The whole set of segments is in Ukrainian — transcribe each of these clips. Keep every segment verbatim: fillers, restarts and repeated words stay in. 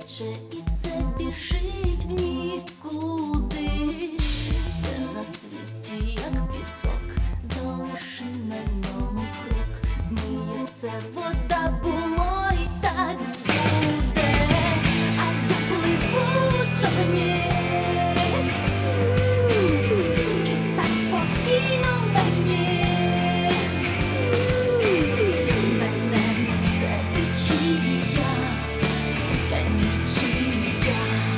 тече і все біжить в нікуди. Все на світі, як пісок, залиши на ньому крок. Зміє все, вода було і так буде. А я пливу в човні, і так спокійно мені. Мене несе течія, я нічия.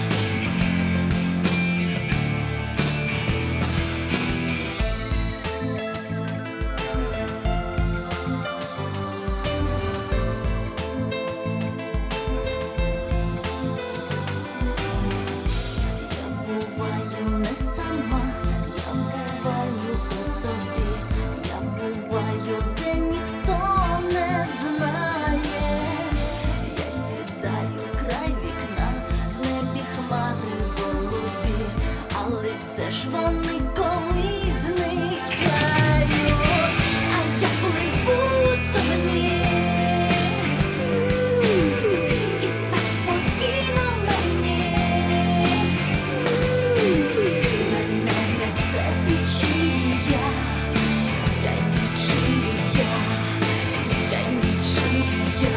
Все ж вони колись зникають, а я пливу в човні, і так спокійно мені. Мене несе течія, я нічия, я нічия.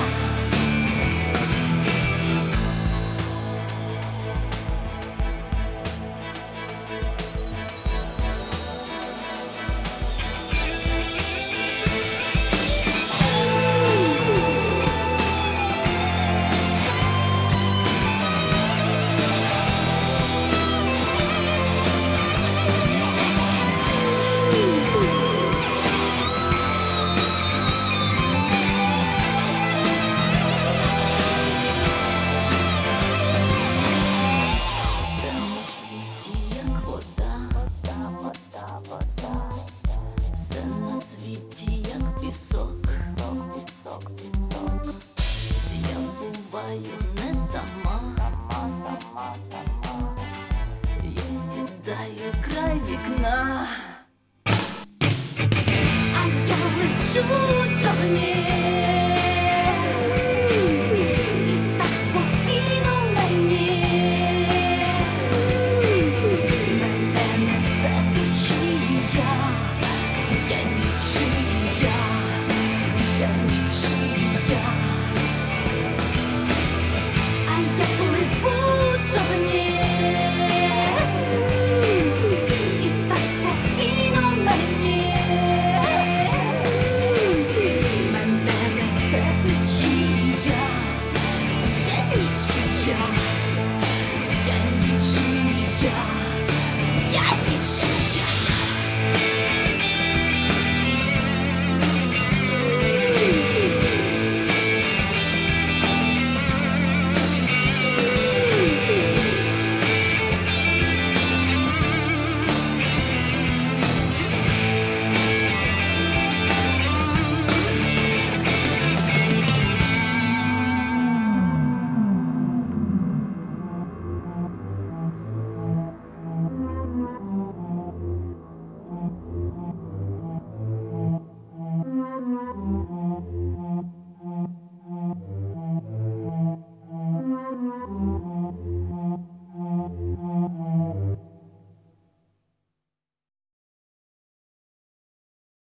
Все на світі, як пісок, пісок, пісок, пісок. Я буваю не сама, сама, сама, сама. Я сідаю край вікна, а я лечу в човні.